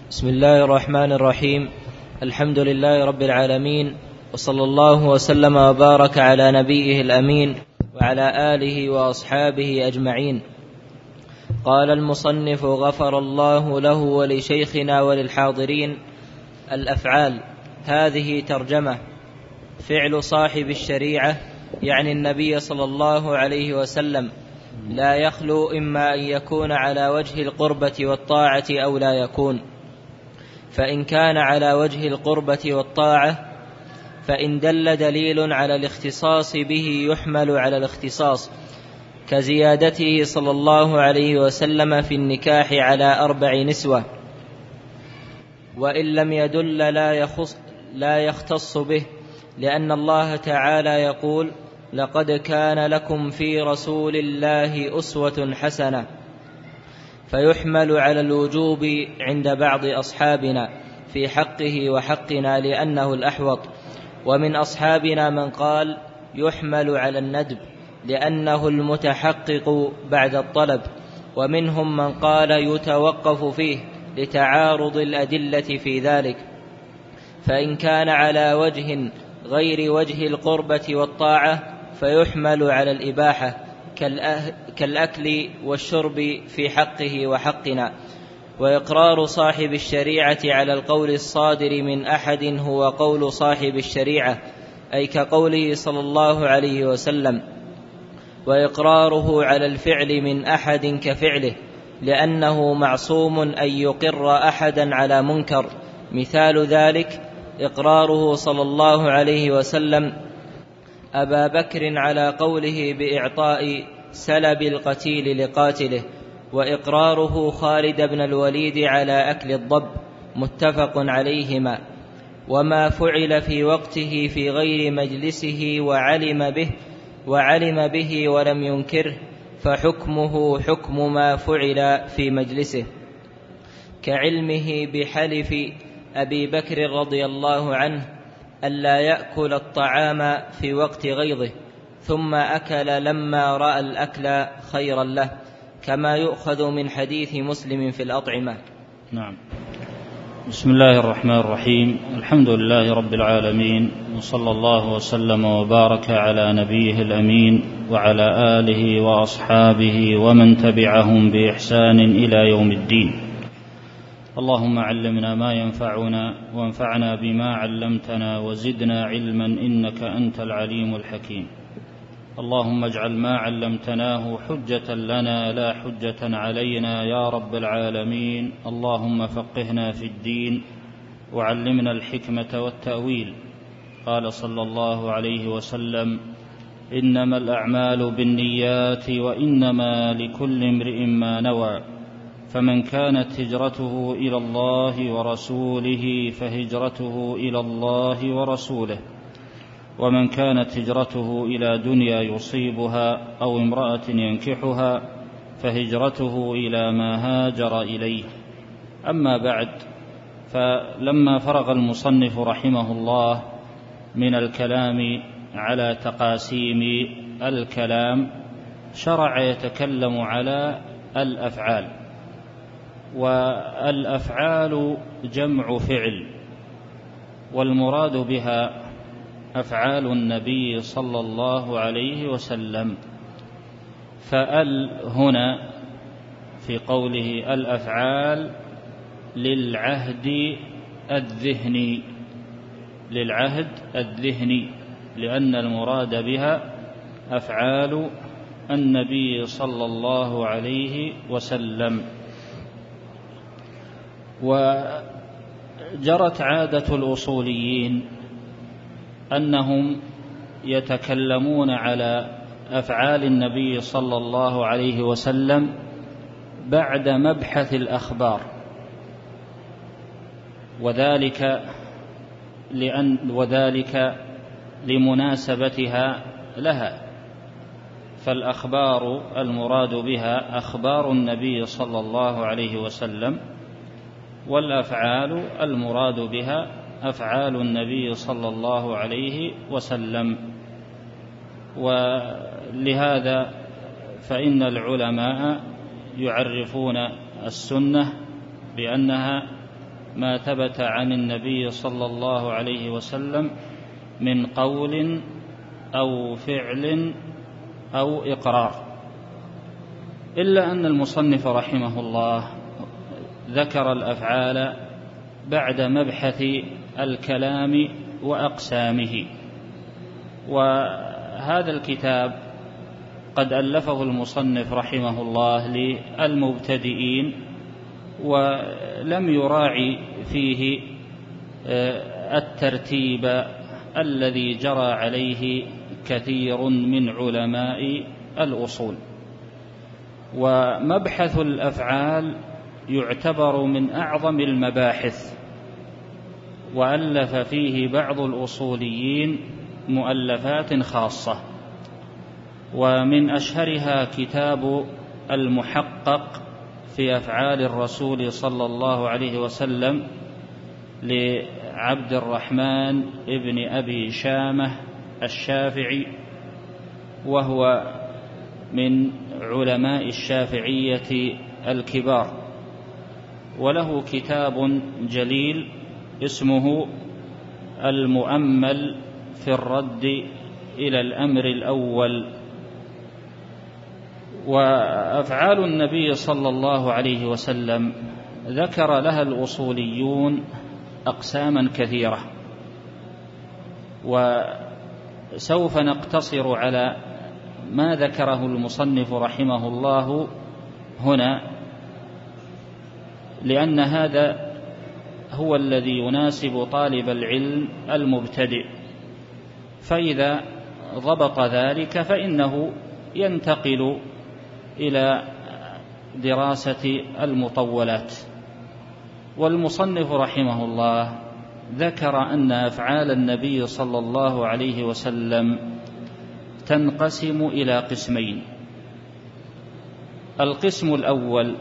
بسم الله الرحمن الرحيم. الحمد لله رب العالمين، وصلى الله وسلم وبارك على نبيه الأمين وعلى آله وأصحابه أجمعين. قال المصنف غفر الله له ولشيخنا وللحاضرين: الأفعال. هذه ترجمة: فعل صاحب الشريعة يعني النبي صلى الله عليه وسلم لا يخلو إما أن يكون على وجه القربة والطاعة أو لا يكون، فإن كان على وجه القربة والطاعة فإن دل دليل على الاختصاص به يحمل على الاختصاص، كزيادته صلى الله عليه وسلم في النكاح على 4 نسوة، وإن لم يدل لا يختص به، لأن الله تعالى يقول: لقد كان لكم في رسول الله أسوة حسنة، فيحمل على الوجوب عند بعض أصحابنا في حقه وحقنا لأنه الأحوط، ومن أصحابنا من قال يحمل على الندب لأنه المتحقق بعد الطلب، ومنهم من قال يتوقف فيه لتعارض الأدلة في ذلك. فإن كان على وجه غير وجه القربة والطاعة فيحمل على الإباحة كالأكل والشرب في حقه وحقنا. وإقرار صاحب الشريعة على القول الصادر من أحد هو قول صاحب الشريعة، أي كقوله صلى الله عليه وسلم، وإقراره على الفعل من أحد كفعله، لأنه معصوم أن يقر أحدا على منكر. مثال ذلك إقراره صلى الله عليه وسلم أبا بكر على قوله بإعطاء سلب القتيل لقاتله، وإقراره خالد بن الوليد على أكل الضب، متفق عليهما. وما فعل في وقته في غير مجلسه وعلم به ولم ينكره فحكمه حكم ما فعل في مجلسه، كعلمه بحلف أبي بكر رضي الله عنه ألا يأكل الطعام في وقت غيظه ثم أكل لما رأى الأكل خيرا له، كما يؤخذ من حديث مسلم في الأطعمة. نعم. بسم الله الرحمن الرحيم. الحمد لله رب العالمين، وصلى الله وسلم وبارك على نبيه الأمين وعلى آله وأصحابه ومن تبعهم بإحسان إلى يوم الدين. اللهم علمنا ما ينفعنا وانفعنا بما علمتنا وزدنا علما إنك أنت العليم الحكيم. اللهم اجعل ما علمتناه حجة لنا لا حجة علينا يا رب العالمين. اللهم فقهنا في الدين وعلمنا الحكمة والتأويل. قال صلى الله عليه وسلم: إنما الأعمال بالنيات وإنما لكل امرئ ما نوى، فمن كانت هجرته إلى الله ورسوله فهجرته إلى الله ورسوله، ومن كانت هجرته إلى دنيا يصيبها أو امرأة ينكحها فهجرته إلى ما هاجر إليه. أما بعد، فلما فرغ المصنف رحمه الله من الكلام على تقاسيم الكلام شرع يتكلم على الأفعال. والأفعال جمع فعل، والمراد بها أفعال النبي صلى الله عليه وسلم. فأل هنا في قوله الأفعال للعهد الذهني، لأن المراد بها أفعال النبي صلى الله عليه وسلم. وجرت عادة الأصوليين أنهم يتكلمون على أفعال النبي صلى الله عليه وسلم بعد مبحث الأخبار، وذلك لمناسبتها لها. فالأخبار المراد بها أخبار النبي صلى الله عليه وسلم، والأفعال المراد بها أفعال النبي صلى الله عليه وسلم. ولهذا فإن العلماء يعرفون السنة بأنها ما ثبت عن النبي صلى الله عليه وسلم من قول أو فعل أو إقرار، إلا أن المصنف رحمه الله ذكر الأفعال بعد مبحث الكلام وأقسامه. وهذا الكتاب قد ألفه المصنف رحمه الله للمبتدئين، ولم يراعي فيه الترتيب الذي جرى عليه كثير من علماء الأصول. ومبحث الأفعال يعتبر من أعظم المباحث، وألف فيه بعض الأصوليين مؤلفات خاصة، ومن أشهرها كتاب المحقق في أفعال الرسول صلى الله عليه وسلم لعبد الرحمن ابن أبي شامة الشافعي، وهو من علماء الشافعية الكبار، وله كتاب جليل اسمه المؤمل في الرد إلى الأمر الأول. وأفعال النبي صلى الله عليه وسلم ذكر لها الأصوليون أقساما كثيرة، وسوف نقتصر على ما ذكره المصنف رحمه الله هنا، لأن هذا هو الذي يناسب طالب العلم المبتدئ، فإذا ضبط ذلك فإنه ينتقل إلى دراسة المطولات. والمصنف رحمه الله ذكر أن أفعال النبي صلى الله عليه وسلم تنقسم إلى قسمين. القسم الأول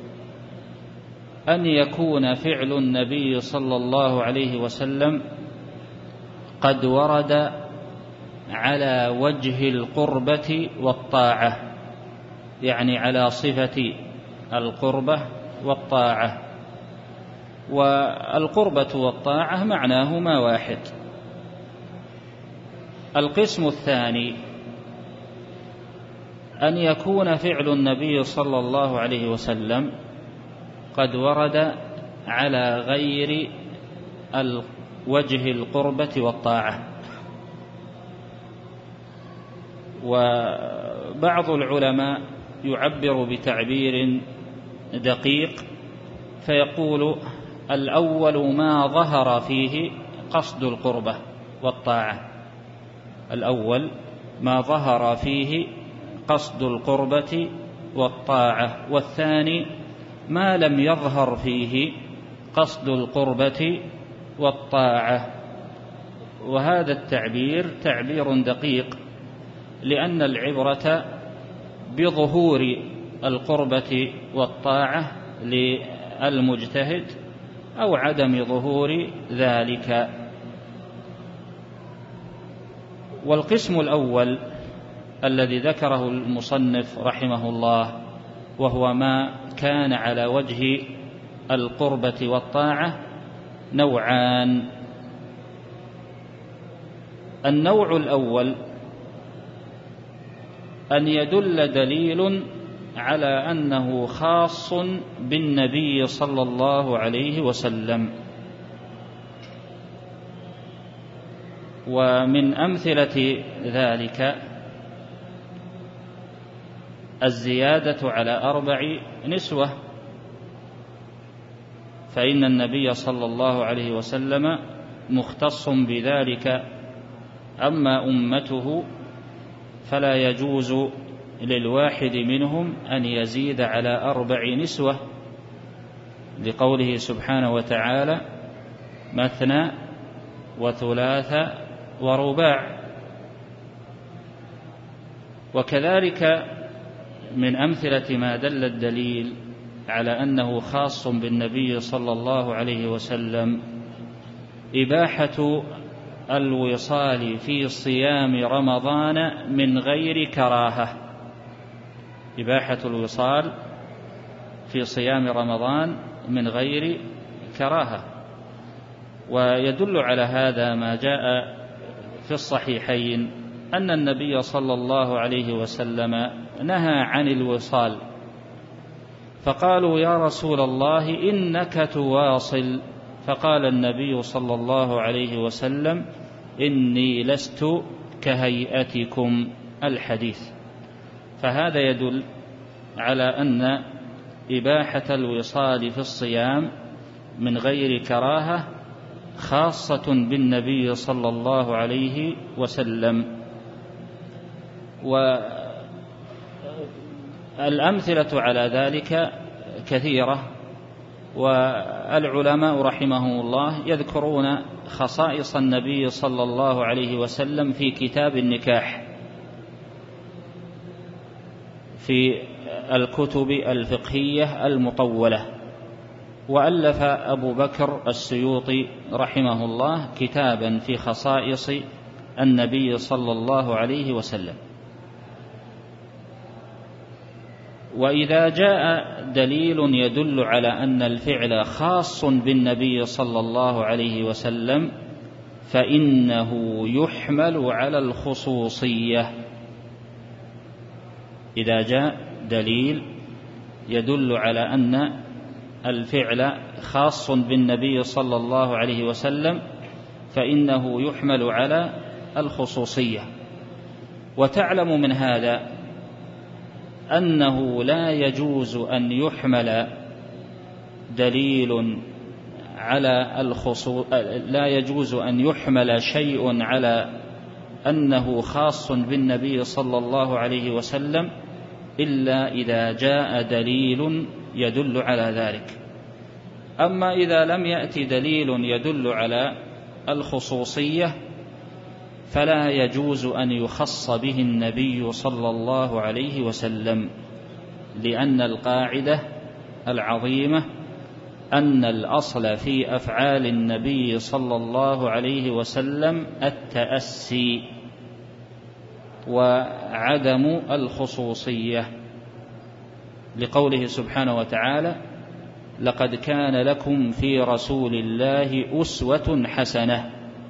أن يكون فعل النبي صلى الله عليه وسلم قد ورد على وجه القربة والطاعة، يعني على صفة القربة والطاعة، والقربة والطاعة معناهما واحد. القسم الثاني أن يكون فعل النبي صلى الله عليه وسلم قد ورد على غير وجه القربة والطاعة. وبعض العلماء يعبر بتعبير دقيق فيقول: الأول ما ظهر فيه قصد القربة والطاعة، الأول ما ظهر فيه قصد القربة والطاعة، والثاني ما لم يظهر فيه قصد القربة والطاعة. وهذا التعبير تعبير دقيق، لأن العبرة بظهور القربة والطاعة للمجتهد أو عدم ظهور ذلك. والقسم الأول الذي ذكره المصنف رحمه الله وهو ما كان على وجه القربة والطاعة نوعان. النوع الأول أن يدل دليل على أنه خاص بالنبي صلى الله عليه وسلم، ومن أمثلة ذلك الزيادة على 4 نسوة، فإن النبي صلى الله عليه وسلم مختص بذلك، أما أمته فلا يجوز للواحد منهم أن يزيد على 4 نسوة، لقوله سبحانه وتعالى: مثنى وثلاث ورباع. وكذلك من أمثلة ما دل الدليل على أنه خاص بالنبي صلى الله عليه وسلم إباحة الوصال في صيام رمضان من غير كراهة، إباحة الوصال في صيام رمضان من غير الكراهة. ويدل على هذا ما جاء في الصحيحين أن النبي صلى الله عليه وسلم نهى عن الوصال، فقالوا يا رسول الله إنك تواصل، فقال النبي صلى الله عليه وسلم إني لست كهيئتكم، الحديث. فهذا يدل على أن إباحة الوصال في الصيام من غير كراهة خاصة بالنبي صلى الله عليه وسلم. والأمثلة على ذلك كثيرة، والعلماء رحمهم الله يذكرون خصائص النبي صلى الله عليه وسلم في كتاب النكاح في الكتب الفقهية المطولة. وألف أبو بكر السيوطي رحمه الله كتابا في خصائص النبي صلى الله عليه وسلم. وإذا جاء دليل يدل على أن الفعل خاص بالنبي صلى الله عليه وسلم فإنه يحمل على الخصوصية. إذا جاء دليل يدل على أن الفعل خاص بالنبي صلى الله عليه وسلم فإنه يحمل على الخصوصية. وتعلم من هذا أنه لا يجوز أن يحمل دليل على لا يجوز أن يحمل شيء على أنه خاص بالنبي صلى الله عليه وسلم إلا إذا جاء دليل يدل على ذلك. أما إذا لم يأتي دليل يدل على الخصوصية فلا يجوز أن يخص به النبي صلى الله عليه وسلم، لأن القاعدة العظيمة أن الأصل في أفعال النبي صلى الله عليه وسلم التأسي وعدم الخصوصية، لقوله سبحانه وتعالى لقد كان لكم في رسول الله أسوة حسنة.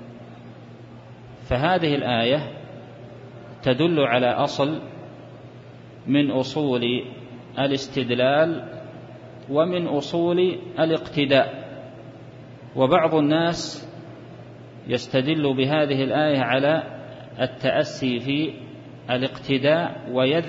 فهذه الآية تدل على أصل من أصول الاستدلال ومن أصول الاقتداء. وبعض الناس يستدل بهذه الآية على التأسي في الاقتداء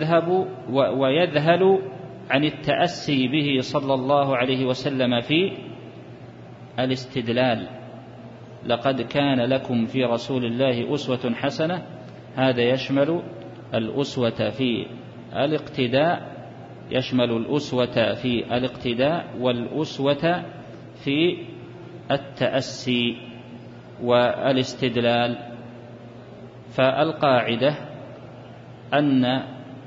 ويذهل عن التأسي به صلى الله عليه وسلم في الاستدلال. لقد كان لكم في رسول الله أسوة حسنة، هذا يشمل الأسوة في الاقتداء، يشمل الأسوة في الاقتداء والأسوة في التأسي والاستدلال. فالقاعدة أن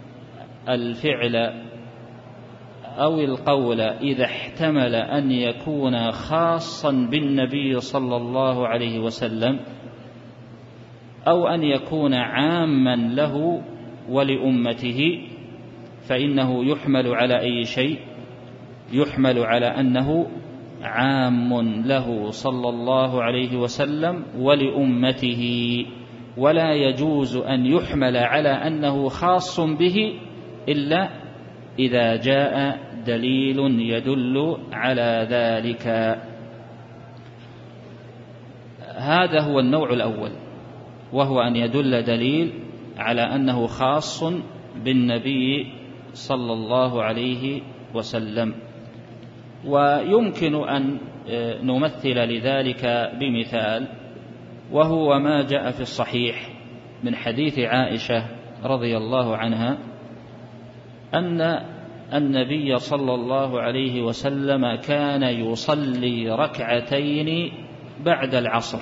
الفعل أو القول إذا احتمل أن يكون خاصا بالنبي صلى الله عليه وسلم أو أن يكون عاما له ولأمته فإنه يحمل على أي شيء؟ يحمل على أنه عام له صلى الله عليه وسلم ولأمته، ولا يجوز أن يحمل على أنه خاص به إلا إذا جاء دليل يدل على ذلك. هذا هو النوع الأول، وهو أن يدل دليل على أنه خاص بالنبي صلى الله عليه وسلم. ويمكن أن نمثل لذلك بمثال، وهو ما جاء في الصحيح من حديث عائشة رضي الله عنها أن النبي صلى الله عليه وسلم كان يصلي ركعتين بعد العصر،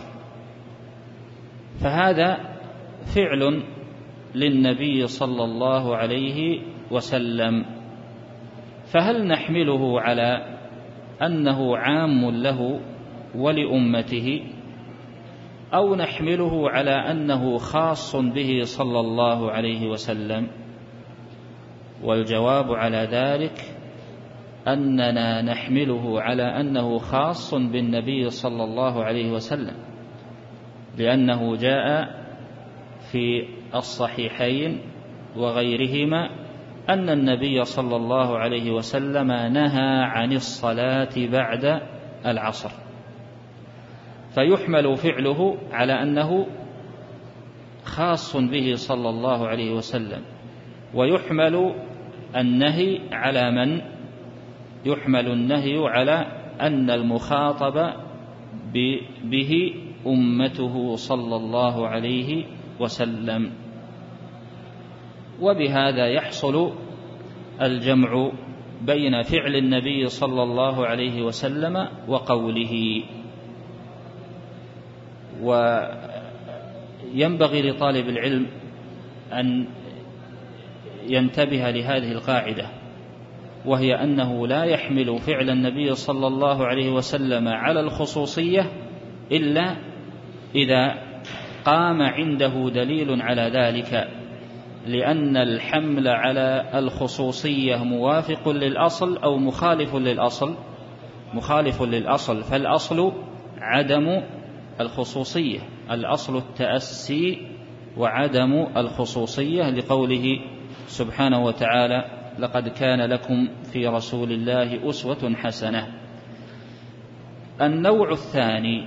فهذا فعل للنبي صلى الله عليه وسلم، فهل نحمله على أنه عام له ولأمته أو نحمله على أنه خاص به صلى الله عليه وسلم؟ والجواب على ذلك أننا نحمله على أنه خاص بالنبي صلى الله عليه وسلم، لأنه جاء في الصحيحين وغيرهما أن النبي صلى الله عليه وسلم نهى عن الصلاة بعد العصر، فيحمل فعله على أنه خاص به صلى الله عليه وسلم، ويحمل النهي على من؟ يحمل النهي على أن المخاطب به أمته صلى الله عليه وسلم. وبهذا يحصل الجمع بين فعل النبي صلى الله عليه وسلم وقوله. وينبغي لطالب العلم أن ينتبه لهذه القاعدة، وهي أنه لا يحمل فعل النبي صلى الله عليه وسلم على الخصوصية إلا إذا قام عنده دليل على ذلك، لأن الحمل على الخصوصية موافق للأصل أو مخالف للأصل؟ مخالف للأصل، فالأصل عدم الخصوصية، الأصل التأسي وعدم الخصوصية، لقوله سبحانه وتعالى: لقد كان لكم في رسول الله أسوة حسنة. النوع الثاني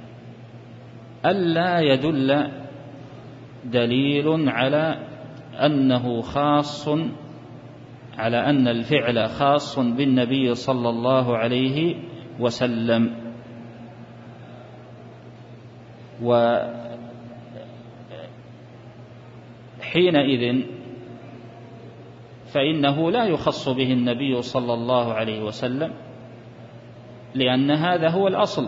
ألا يدل دليل على أنه خاص، على أن الفعل خاص بالنبي صلى الله عليه وسلم، وحينئذ فإنه لا يخص به النبي صلى الله عليه وسلم، لأن هذا هو الأصل.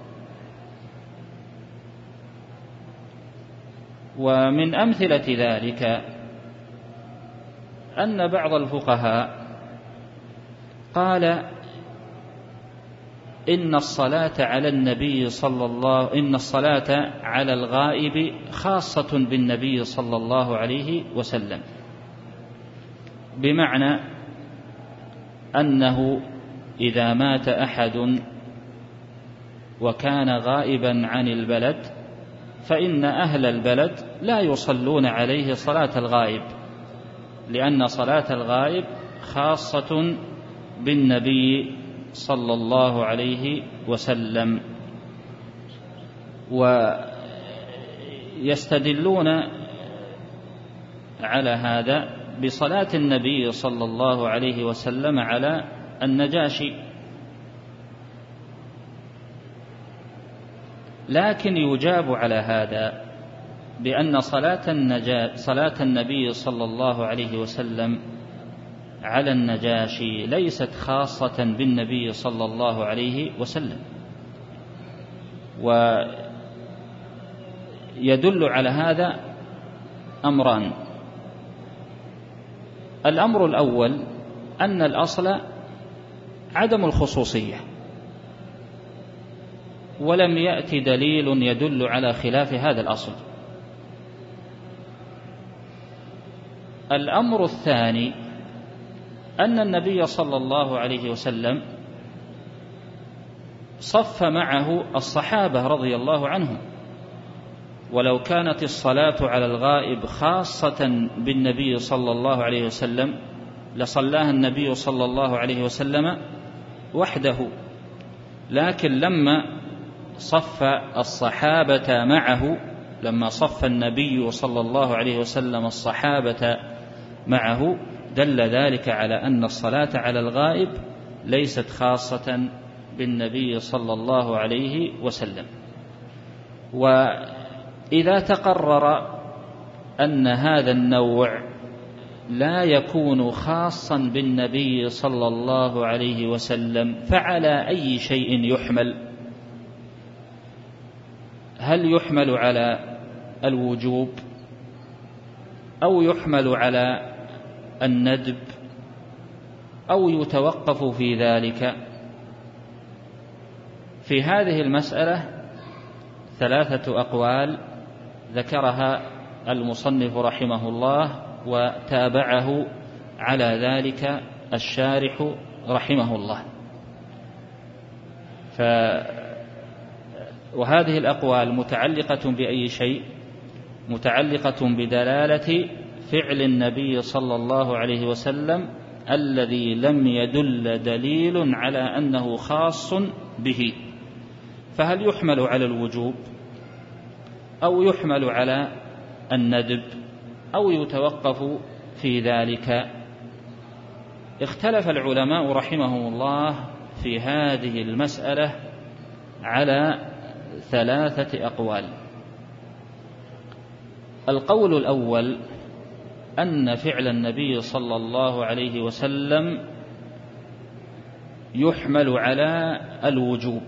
ومن أمثلة ذلك أن بعض الفقهاء قال إن الصلاة على النبي إن الصلاة على الغائب خاصة بالنبي صلى الله عليه وسلم، بمعنى أنه إذا مات أحد وكان غائبا عن البلد فإن أهل البلد لا يصلون عليه صلاة الغائب، لأن صلاة الغائب خاصة بالنبي صلى الله عليه وسلم. ويستدلون على هذا بصلاة النبي صلى الله عليه وسلم على النجاشي، لكن يجاب على هذا بأن صلاة النبي صلى الله عليه وسلم على النجاشي ليست خاصة بالنبي صلى الله عليه وسلم. ويدل على هذا أمران: الأمر الأول أن الأصل عدم الخصوصية، ولم يأتي دليل يدل على خلاف هذا الأصل. الأمر الثاني أن النبي صلى الله عليه وسلم صف معه الصحابة رضي الله عنهم، ولو كانت الصلاة على الغائب خاصة بالنبي صلى الله عليه وسلم لصلاها النبي صلى الله عليه وسلم وحده، لكن لما صف الصحابة معه، لما صف النبي صلى الله عليه وسلم الصحابة معه، دل ذلك على أن الصلاة على الغائب ليست خاصة بالنبي صلى الله عليه وسلم. وإذا تقرر أن هذا النوع لا يكون خاصا بالنبي صلى الله عليه وسلم، فعلى أي شيء يحمل؟ هل يحمل على الوجوب، أو يحمل على الندب، أو يتوقف في ذلك؟ في هذه المسألة ثلاثة أقوال ذكرها المصنف رحمه الله، وتابعه على ذلك الشارح رحمه الله. وهذه الأقوال متعلقة بأي شيء؟ متعلقة بدلالة فعل النبي صلى الله عليه وسلم الذي لم يدل دليل على أنه خاص به، فهل يحمل على الوجوب أو يحمل على الندب أو يتوقف في ذلك؟ اختلف العلماء رحمهم الله في هذه المسألة على 3 أقوال. القول الأول أن فعل النبي صلى الله عليه وسلم يحمل على الوجوب،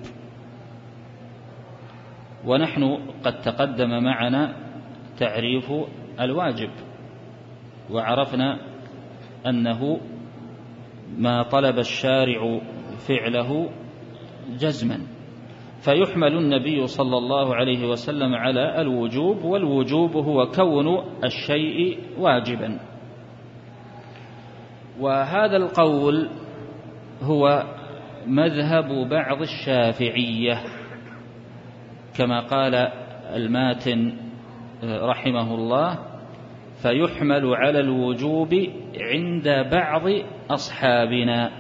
ونحن قد تقدم معنا تعريف الواجب، وعرفنا أنه ما طلب الشارع فعله جزما، فيحمل النبي صلى الله عليه وسلم على الوجوب، والوجوب هو كون الشيء واجبا. وهذا القول هو مذهب بعض الشافعية كما قال الماتن رحمه الله: فيحمل على الوجوب عند بعض أصحابنا.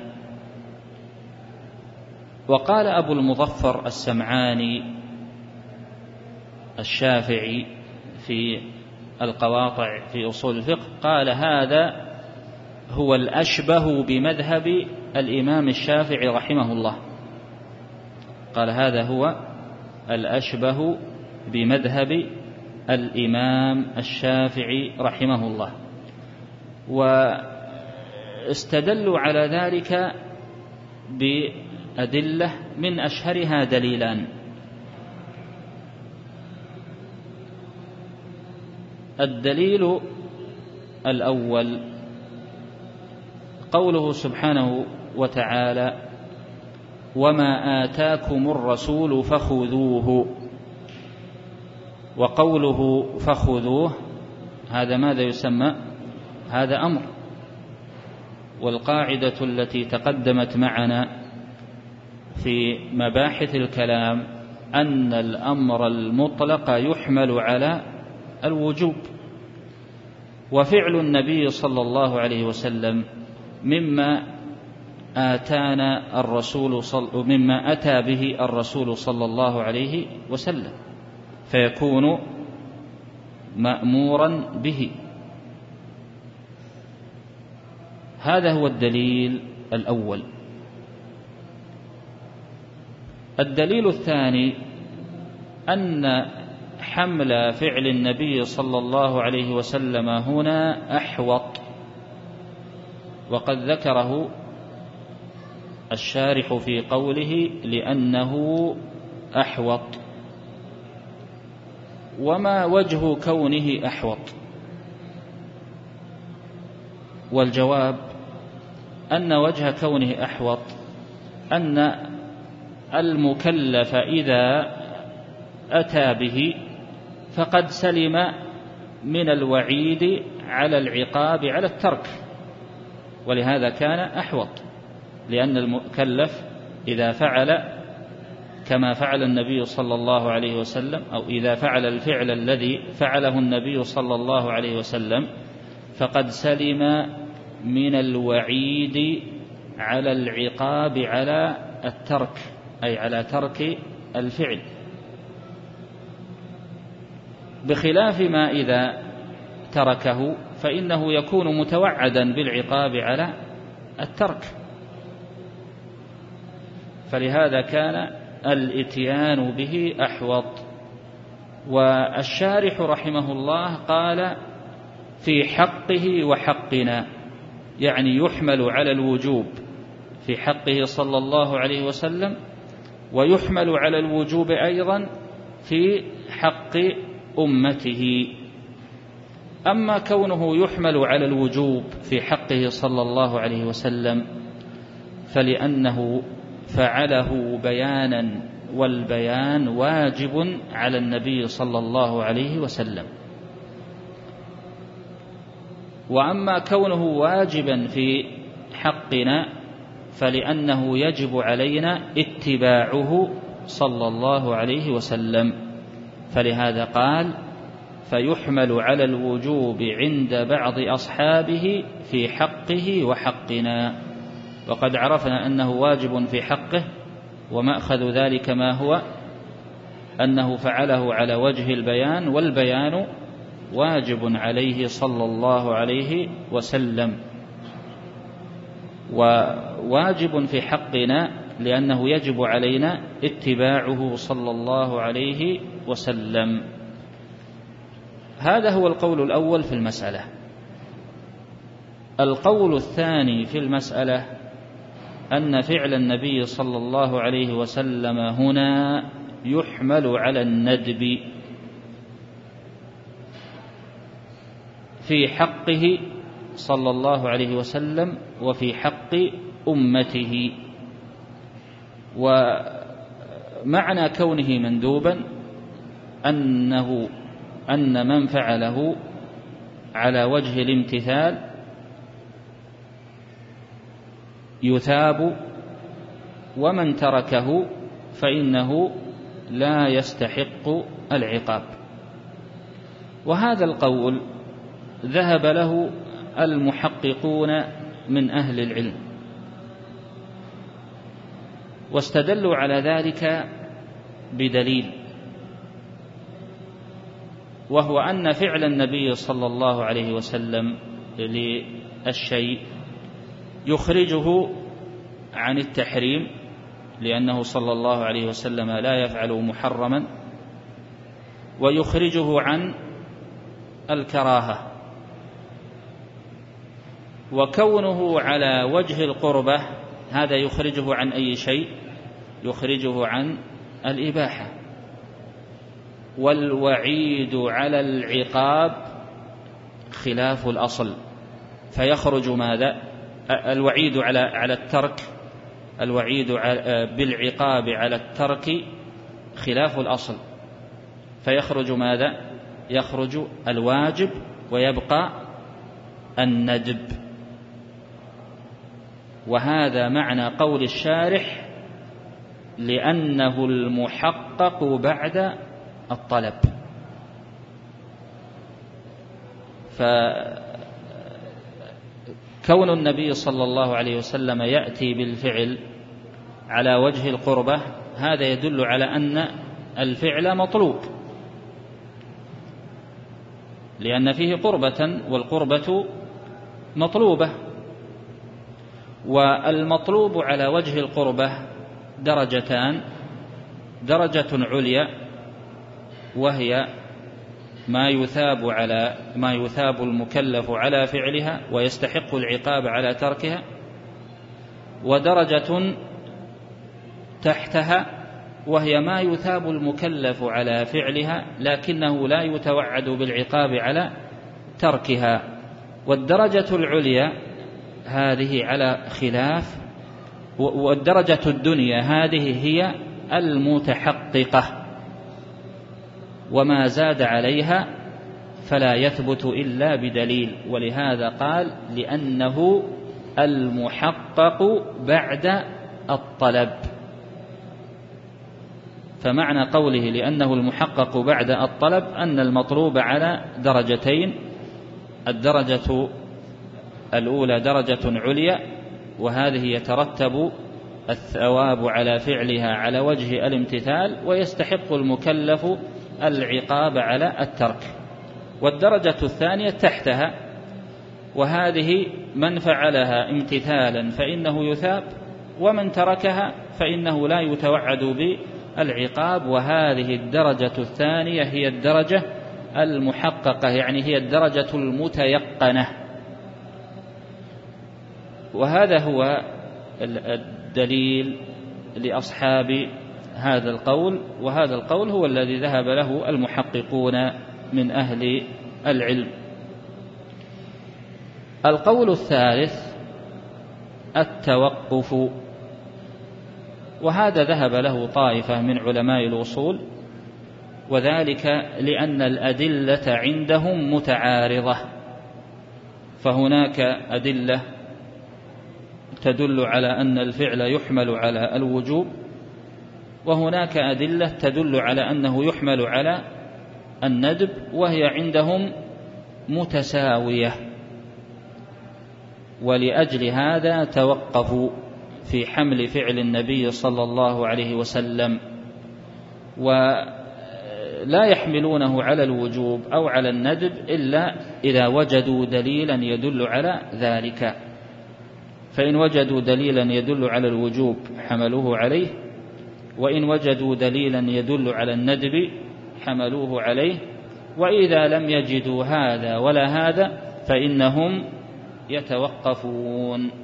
وقال أبو المظفر السمعاني الشافعي في القواطع في أصول الفقه، قال: هذا هو الأشبه بمذهب الإمام الشافعي رحمه الله. قال: هذا هو الأشبه بمذهب الإمام الشافعي رحمه الله. واستدلوا على ذلك بأدلة من أشهرها دليلان. الدليل الأول قوله سبحانه وتعالى: وما آتاكم الرسول فخذوه. وقوله فخذوه هذا ماذا يسمى؟ هذا أمر. والقاعدة التي تقدمت معنا في مباحث الكلام أن الأمر المطلق يحمل على الوجوب، وفعل النبي صلى الله عليه وسلم مما آتانا الرسول مما أتى به الرسول صلى الله عليه وسلم، فيكون مأمورا به. هذا هو الدليل الأول. الدليل الثاني أن حمل فعل النبي صلى الله عليه وسلم هنا أحوط، وقد ذكره الشارح في قوله: لأنه أحوط. وما وجه كونه أحوط؟ والجواب أن وجه كونه أحوط أن المكلف إذا أتى به فقد سلم من الوعيد على العقاب على الترك، ولهذا كان أحوط، لأن المكلف إذا فعل كما فعل النبي صلى الله عليه وسلم، أو إذا فعل الفعل الذي فعله النبي صلى الله عليه وسلم فقد سلم من الوعيد على العقاب على الترك، أي على ترك الفعل، بخلاف ما إذا تركه فإنه يكون متوعدا بالعقاب على الترك. فلهذا كان الإتيان به أحوط. والشارح رحمه الله قال: في حقه وحقنا، يعني يحمل على الوجوب في حقه صلى الله عليه وسلم، ويحمل على الوجوب أيضا في حق أمته. أما كونه يحمل على الوجوب في حقه صلى الله عليه وسلم فلأنه فعله بيانا، والبيان واجب على النبي صلى الله عليه وسلم. وأما كونه واجبا في حقنا فلأنه يجب علينا اتباعه صلى الله عليه وسلم، فلهذا قال: فيحمل على الوجوب عند بعض أصحابه في حقه وحقنا. وقد عرفنا أنه واجب في حقه، ومأخذ ذلك ما هو؟ أنه فعله على وجه البيان، والبيان واجب عليه صلى الله عليه وسلم. وواجب في حقنا لأنه يجب علينا اتباعه صلى الله عليه وسلم. هذا هو القول الأول في المسألة. القول الثاني في المسألة أن فعل النبي صلى الله عليه وسلم هنا يحمل على الندب في حقه صلى الله عليه وسلم وفي حق أمته. ومعنى كونه مندوبا أن من فعله على وجه الامتثال يثاب، ومن تركه فإنه لا يستحق العقاب. وهذا القول ذهب له المحققون من أهل العلم، واستدلوا على ذلك بدليل، وهو أن فعل النبي صلى الله عليه وسلم للشيء يخرجه عن التحريم، لأنه صلى الله عليه وسلم لا يفعل محرما، ويخرجه عن الكراهة. وكونه على وجه القربة هذا يخرجه عن أي شيء؟ يخرجه عن الإباحة. والوعيد على العقاب خلاف الأصل، فيخرج ماذا؟ الوعيد على الترك، الوعيد بالعقاب على الترك خلاف الأصل، فيخرج ماذا؟ يخرج الواجب ويبقى الندب. وهذا معنى قول الشارح: لأنه المحقق بعد الطلب. فكون النبي صلى الله عليه وسلم يأتي بالفعل على وجه القربة هذا يدل على أن الفعل مطلوب، لأن فيه قربة، والقربة مطلوبة. والمطلوب على وجه القربة درجتان: درجة عليا وهي ما يثاب المكلف على فعلها ويستحق العقاب على تركها، ودرجة تحتها وهي ما يثاب المكلف على فعلها لكنه لا يتوعد بالعقاب على تركها. والدرجة العليا هذه على خلاف، والدرجة الدنيا هذه هي المتحققة، وما زاد عليها فلا يثبت إلا بدليل. ولهذا قال: لأنه المحقق بعد الطلب. فمعنى قوله لأنه المحقق بعد الطلب أن المطلوب على درجتين: الدرجة الأولى درجة عليا، وهذه يترتب الثواب على فعلها على وجه الامتثال، ويستحق المكلف العقاب على الترك. والدرجة الثانية تحتها، وهذه من فعلها امتثالا فإنه يثاب، ومن تركها فإنه لا يتوعد بالعقاب. وهذه الدرجة الثانية هي الدرجة المحققة، يعني هي الدرجة المتيقنة. وهذا هو الدليل لأصحاب هذا القول، وهذا القول هو الذي ذهب له المحققون من أهل العلم. القول الثالث التوقف، وهذا ذهب له طائفة من علماء الأصول، وذلك لأن الأدلة عندهم متعارضة، فهناك أدلة تدل على أن الفعل يحمل على الوجوب، وهناك أدلة تدل على أنه يحمل على الندب، وهي عندهم متساوية. ولأجل هذا توقفوا في حمل فعل النبي صلى الله عليه وسلم، ولا يحملونه على الوجوب أو على الندب إلا إذا وجدوا دليلا يدل على ذلك. فإن وجدوا دليلا يدل على الوجوب حملوه عليه، وإن وجدوا دليلا يدل على الندب حملوه عليه، وإذا لم يجدوا هذا ولا هذا فإنهم يتوقفون.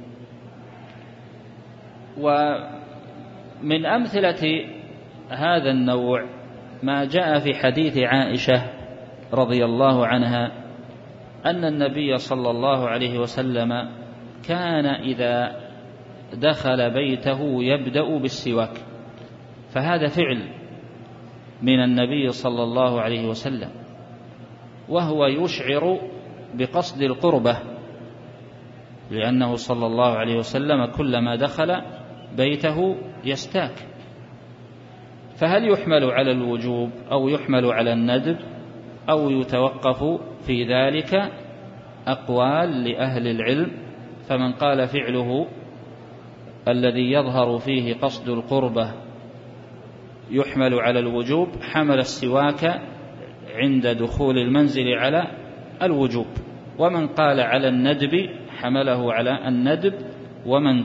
ومن أمثلة هذا النوع ما جاء في حديث عائشة رضي الله عنها أن النبي صلى الله عليه وسلم كان إذا دخل بيته يبدأ بالسواك، فهذا فعل من النبي صلى الله عليه وسلم، وهو يشعر بقصد القربة، لأنه صلى الله عليه وسلم كلما دخل بيته يستاك. فهل يحمل على الوجوب أو يحمل على الندب أو يتوقف في ذلك؟ أقوال لأهل العلم. فمن قال فعله الذي يظهر فيه قصد القربة يحمل على الوجوب حمل السواك عند دخول المنزل على الوجوب، ومن قال على الندب حمله على الندب، ومن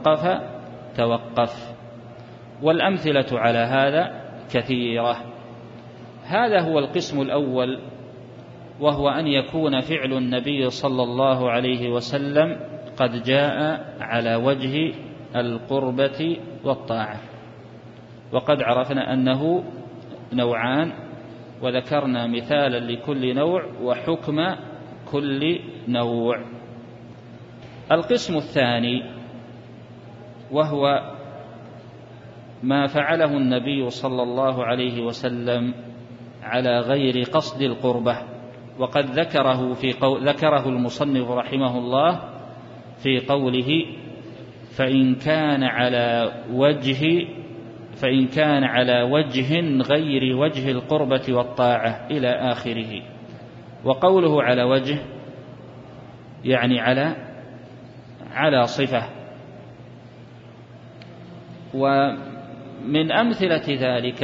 توقف. والأمثلة على هذا كثيرة. هذا هو القسم الأول، وهو أن يكون فعل النبي صلى الله عليه وسلم قد جاء على وجه القربة والطاعة. وقد عرفنا أنه نوعان، وذكرنا مثالا لكل نوع وحكم كل نوع. القسم الثاني وهو ما فعله النبي صلى الله عليه وسلم على غير قصد القربة، وقد ذكره المصنف رحمه الله في قوله فإن كان على وجه غير وجه القربة والطاعة إلى آخره. وقوله على وجه يعني على صفة. ومن أمثلة ذلك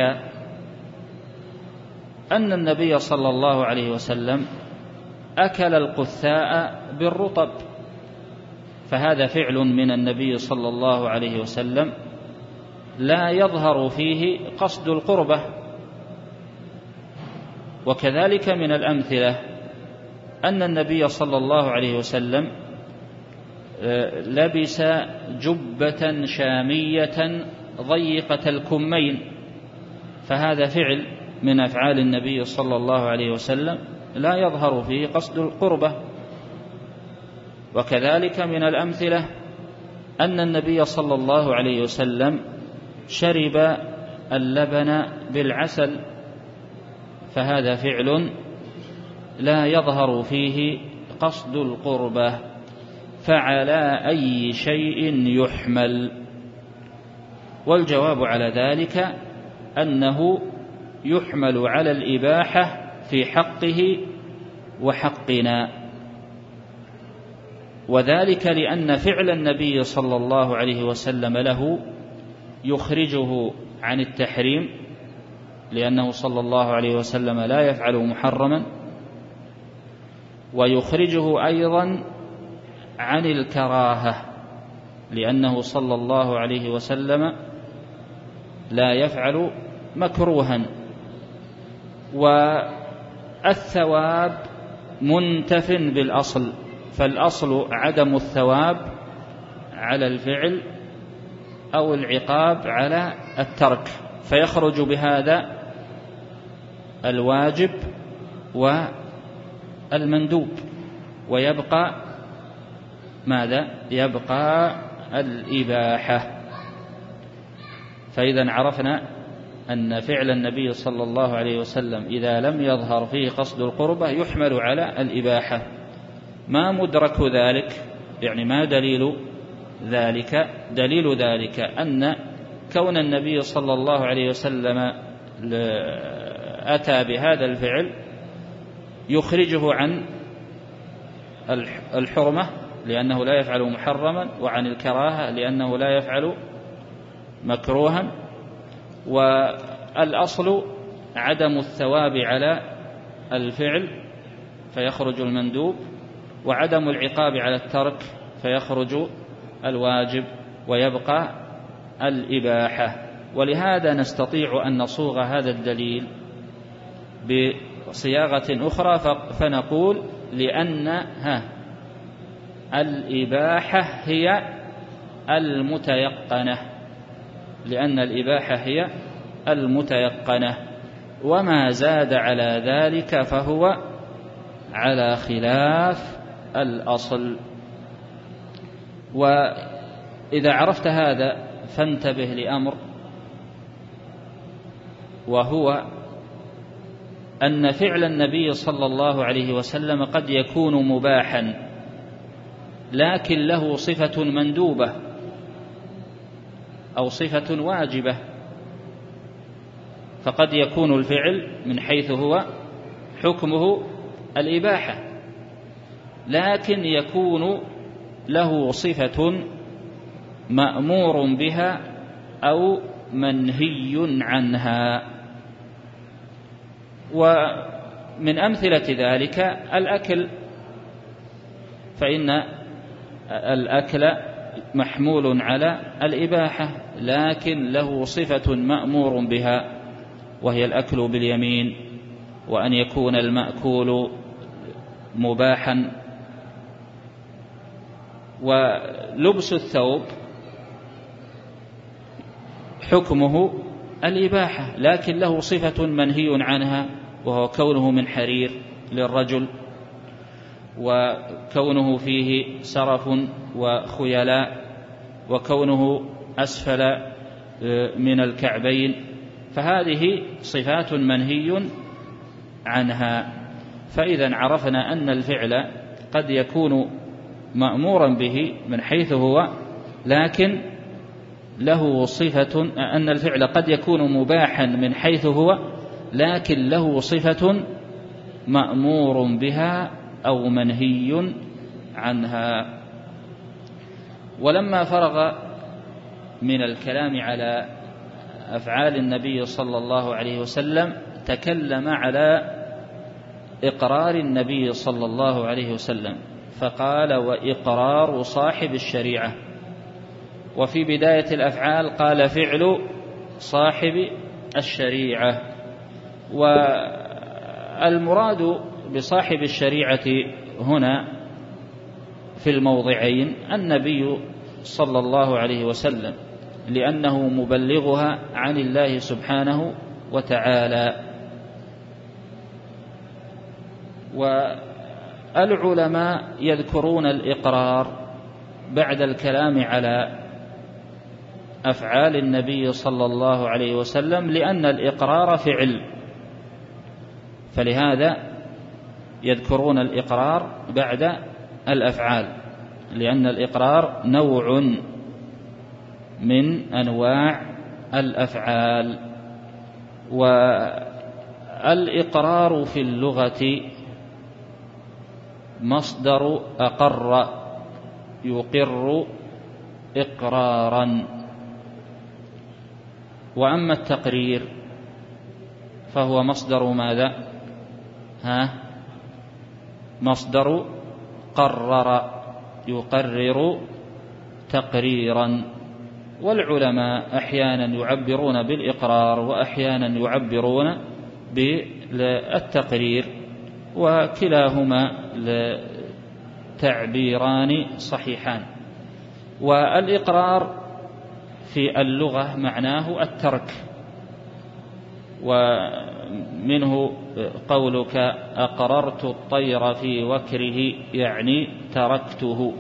أن النبي صلى الله عليه وسلم أكل القثاء بالرطب، فهذا فعل من النبي صلى الله عليه وسلم لا يظهر فيه قصد القربة. وكذلك من الأمثلة أن النبي صلى الله عليه وسلم لبس جبة شامية ضيقة الكمين، فهذا فعل من أفعال النبي صلى الله عليه وسلم لا يظهر فيه قصد القربة. وكذلك من الأمثلة أن النبي صلى الله عليه وسلم شرب اللبن بالعسل، فهذا فعل لا يظهر فيه قصد القربة. فعلى أي شيء يحمل؟ والجواب على ذلك أنه يحمل على الإباحة في حقه وحقنا، وذلك لأن فعل النبي صلى الله عليه وسلم له يخرجه عن التحريم، لأنه صلى الله عليه وسلم لا يفعل محرما، ويخرجه أيضا عن الكراهة، لأنه صلى الله عليه وسلم لا يفعل مكروها. والثواب منتف بالأصل، فالأصل عدم الثواب على الفعل أو العقاب على الترك، فيخرج بهذا الواجب والمندوب، ويبقى ماذا؟ يبقى الإباحة. فإذا عرفنا أن فعل النبي صلى الله عليه وسلم إذا لم يظهر فيه قصد القربة يحمل على الإباحة. ما مدرك ذلك؟ يعني ما دليل ذلك دليل ذلك أن كون النبي صلى الله عليه وسلم أتى بهذا الفعل يخرجه عن الحرمة لأنه لا يفعل محرما، وعن الكراهة لأنه لا يفعل مكروها، والأصل عدم الثواب على الفعل فيخرج المندوب، وعدم العقاب على الترك فيخرج الواجب ويبقى الإباحة. ولهذا نستطيع أن نصوغ هذا الدليل بصياغة أخرى فنقول لأن الإباحة هي المتيقنة، لأن الإباحة هي المتيقنة، وما زاد على ذلك فهو على خلاف الأصل. وإذا عرفت هذا فانتبه لأمر، وهو أن فعل النبي صلى الله عليه وسلم قد يكون مباحا لكن له صفة مندوبة أو صفة واجبة، فقد يكون الفعل من حيث هو حكمه الإباحة لكن يكون له صفة مأمور بها أو منهي عنها. ومن أمثلة ذلك الأكل، فإن الأكل محمول على الإباحة لكن له صفة مأمور بها وهي الأكل باليمين، وأن يكون المأكول مباحا. ولبس الثوب حكمه الإباحة لكن له صفة منهي عنها وهو كونه من حرير للرجل، وكونه فيه سرف وخيلاء، وكونه أسفل من الكعبين، فهذه صفات منهي عنها. فإذا عرفنا أن الفعل قد يكون مأمورا به من حيث هو لكن له صفة، أن الفعل قد يكون مباحا من حيث هو لكن له صفة مأمور بها أو منهي عنها. ولما فرغ من الكلام على أفعال النبي صلى الله عليه وسلم تكلم على إقرار النبي صلى الله عليه وسلم فقال: وإقرار صاحب الشريعة. وفي بداية الأفعال قال: فعل صاحب الشريعة. والمراد بصاحب الشريعة هنا في الموضعين النبي صلى الله عليه وسلم، لأنه مبلغها عن الله سبحانه وتعالى. والعلماء يذكرون الإقرار بعد الكلام على أفعال النبي صلى الله عليه وسلم لأن الإقرار فعل، فلهذا يذكرون الإقرار بعد الأفعال، لأن الإقرار نوع من أنواع الأفعال. والإقرار في اللغة مصدر أقر يقر إقرارا، وأما التقرير فهو مصدر ماذا؟ مصدر قرر يقرر تقريرا. والعلماء أحيانا يعبرون بالإقرار وأحيانا يعبرون بالتقرير، وكلاهما تعبيران صحيحان. والإقرار في اللغة معناه الترك، ومنه قولك: أقررت الطير في وكره، يعني تركته.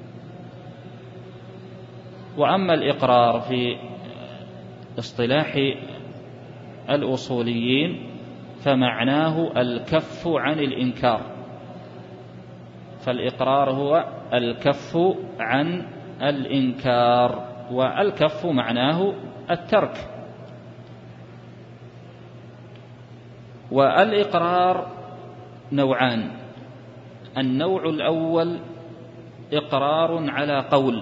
وأما الإقرار في اصطلاح الأصوليين فمعناه الكف عن الإنكار، فالإقرار هو الكف عن الإنكار، والكف معناه الترك. والإقرار نوعان: النوع الأول إقرار على قول،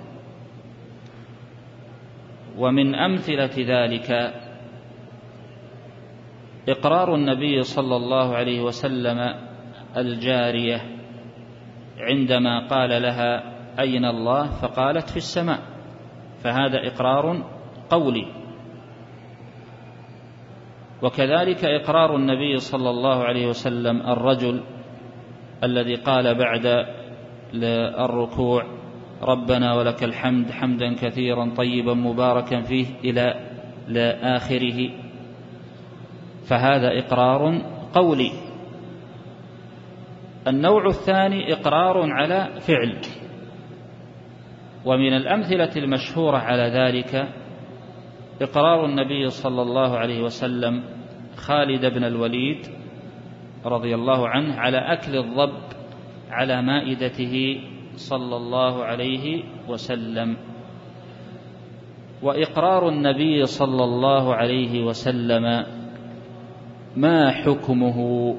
ومن أمثلة ذلك إقرار النبي صلى الله عليه وسلم الجارية عندما قال لها أين الله؟ فقالت في السماء، فهذا إقرار قولي. وكذلك إقرار النبي صلى الله عليه وسلم الرجل الذي قال بعد الركوع ربنا ولك الحمد حمدا كثيرا طيبا مباركا فيه إلى آخره، فهذا إقرار قولي. النوع الثاني إقرار على فعل، ومن الأمثلة المشهورة على ذلك إقرار النبي صلى الله عليه وسلم خالد بن الوليد رضي الله عنه على أكل الضب على مائدته صلى الله عليه وسلم. وإقرار النبي صلى الله عليه وسلم ما حكمه؟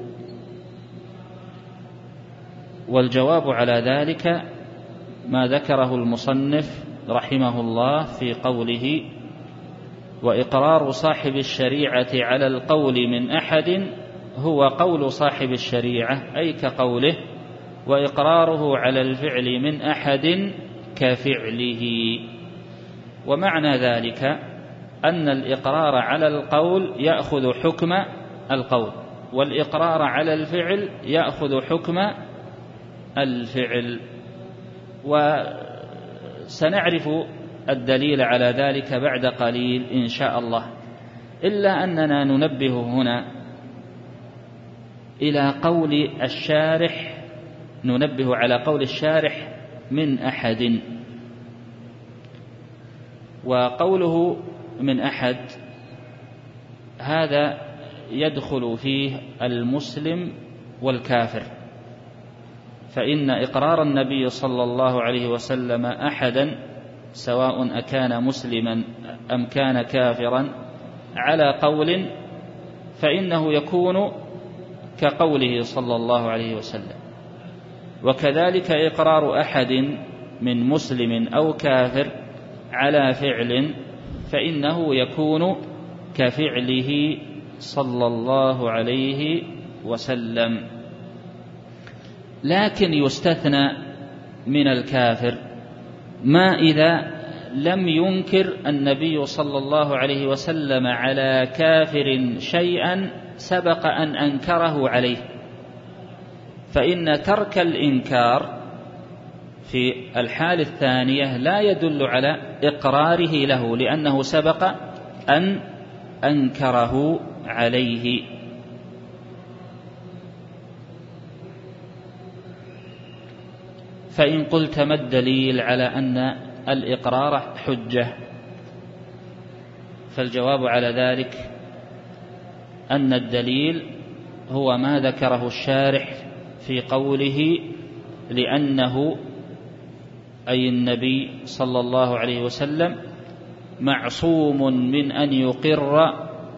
والجواب على ذلك ما ذكره المصنف رحمه الله في قوله: وإقرار صاحب الشريعة على القول من أحد هو قول صاحب الشريعة، أي كقوله، وإقراره على الفعل من أحد كفعله. ومعنى ذلك أن الإقرار على القول يأخذ حكم القول، والإقرار على الفعل يأخذ حكم الفعل. وسنعرف الدليل على ذلك بعد قليل إن شاء الله، إلا أننا ننبه هنا إلى قول الشارح، ننبه على قول الشارح من أحد. وقوله من أحد هذا يدخل فيه المسلم والكافر، فإن إقرار النبي صلى الله عليه وسلم أحدا سواء أكان مسلما أم كان كافرا على قول فإنه يكون كقوله صلى الله عليه وسلم. وكذلك إقرار أحد من مسلم أو كافر على فعل فإنه يكون كفعله صلى الله عليه وسلم. لكن يستثنى من الكافر ما إذا لم ينكر النبي صلى الله عليه وسلم على كافر شيئا سبق أن أنكره عليه، فإن ترك الإنكار في الحال الثانية لا يدل على إقراره له، لأنه سبق أن أنكره عليه. فإن قلت ما الدليل على أن الإقرار حجة؟ فالجواب على ذلك أن الدليل هو ما ذكره الشارح في قوله: لأنه أي النبي صلى الله عليه وسلم معصوم من أن يقر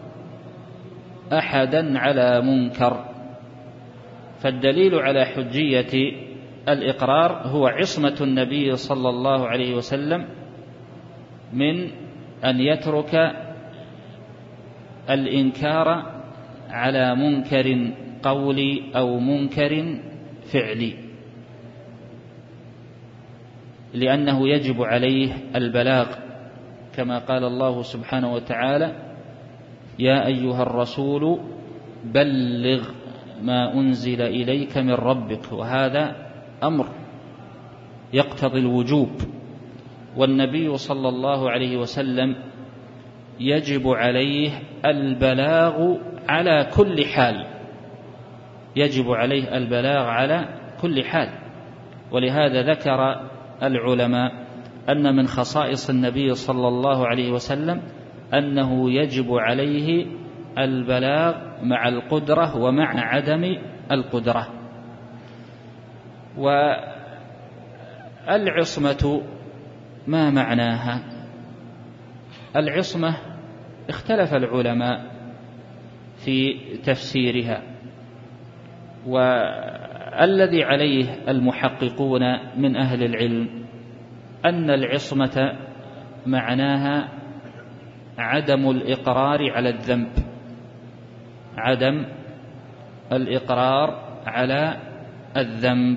أحدا على منكر. فالدليل على حجية الإقرار هو عصمة النبي صلى الله عليه وسلم من أن يترك الإنكار على منكر قولي أو منكر فعلي، لأنه يجب عليه البلاغ، كما قال الله سبحانه وتعالى: يا أيها الرسول بلغ ما أنزل إليك من ربك. وهذا أمر يقتضي الوجوب، والنبي صلى الله عليه وسلم يجب عليه البلاغ على كل حال، يجب عليه البلاغ على كل حال. ولهذا ذكر العلماء أن من خصائص النبي صلى الله عليه وسلم أنه يجب عليه البلاغ مع القدرة ومع عدم القدرة. والعصمة ما معناها؟ العصمة اختلف العلماء في تفسيرها، والذي عليه المحققون من أهل العلم أن العصمة معناها عدم الإقرار على الذنب، عدم الإقرار على الذنب.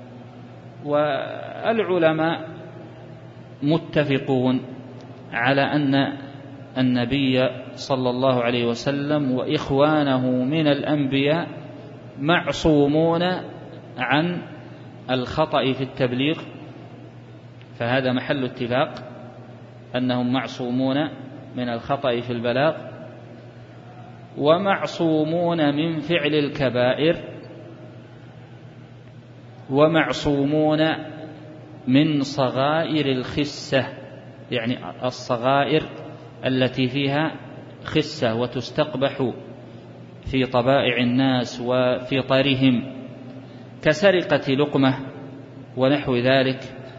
والعلماء متفقون على أن النبي صلى الله عليه وسلم وإخوانه من الأنبياء معصومون عن الخطأ في التبليغ، فهذا محل اتفاق أنهم معصومون من الخطأ في البلاغ، ومعصومون من فعل الكبائر، ومعصومون من صغائر الخسة، يعني الصغائر التي فيها خسة وتستقبح في طبائع الناس وفطرهم، كسرقة لقمة ونحو ذلك.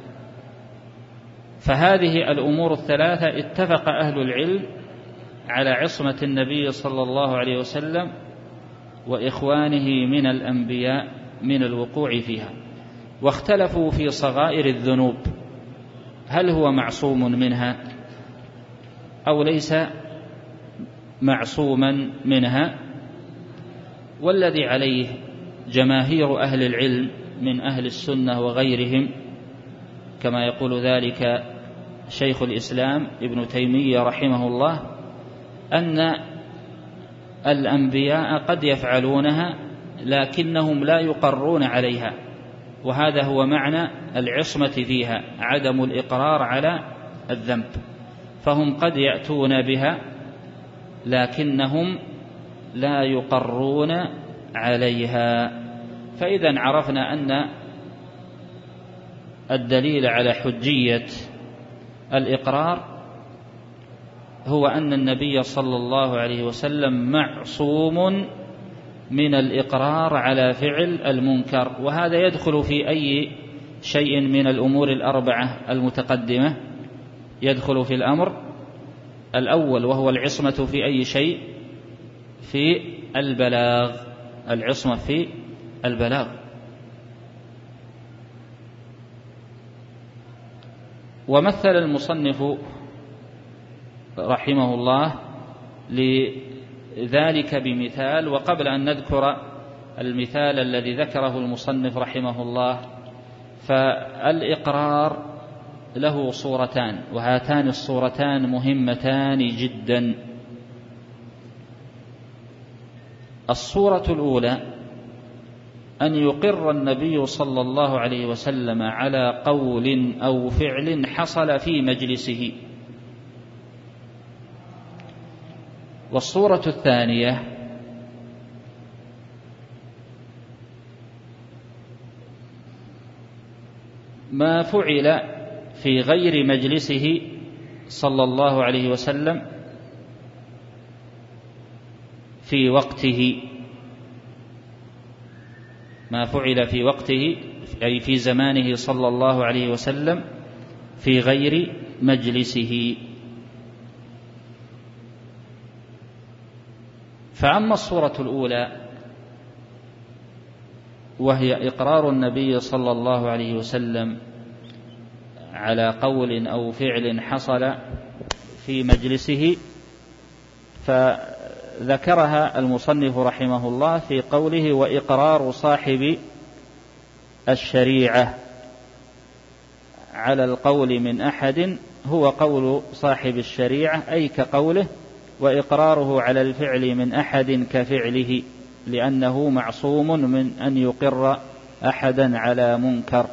فهذه الأمور الثلاثة اتفق أهل العلم على عصمة النبي صلى الله عليه وسلم وإخوانه من الأنبياء من الوقوع فيها، واختلفوا في صغائر الذنوب، هل هو معصوم منها أو ليس معصوما منها. والذي عليه جماهير أهل العلم من أهل السنة وغيرهم، كما يقول ذلك شيخ الإسلام ابن تيمية رحمه الله، أن الأنبياء قد يفعلونها لكنهم لا يقرون عليها، وهذا هو معنى العصمة فيها، عدم الإقرار على الذنب، فهم قد يأتون بها لكنهم لا يقرون عليها. فإذا عرفنا أن الدليل على حجية الإقرار هو أن النبي صلى الله عليه وسلم معصوم من الإقرار على فعل المنكر، وهذا يدخل في أي شيء من الأمور الأربعة المتقدمة، يدخل في الأمر الأول وهو العصمة في أي شيء؟ في البلاغ، العصمة في البلاغ. ومثل المصنف رحمه الله لذلك بمثال، وقبل أن نذكر المثال الذي ذكره المصنف رحمه الله، فالإقرار له صورتان، وهاتان الصورتان مهمتان جدا. الصورة الأولى أن يقر النبي صلى الله عليه وسلم على قول أو فعل حصل في مجلسه. والصورة الثانية ما فعل في غير مجلسه صلى الله عليه وسلم في وقته، ما فعل في وقته أي في زمانه صلى الله عليه وسلم في غير مجلسه. فأما الصورة الأولى وهي إقرار النبي صلى الله عليه وسلم على قول أو فعل حصل في مجلسه، فذكرها المصنف رحمه الله في قوله وإقرار صاحب الشريعة على القول من أحد هو قول صاحب الشريعة، أي كقوله وإقراره على الفعل من أحد كفعله، لأنه معصوم من أن يقر أحدا على منكر.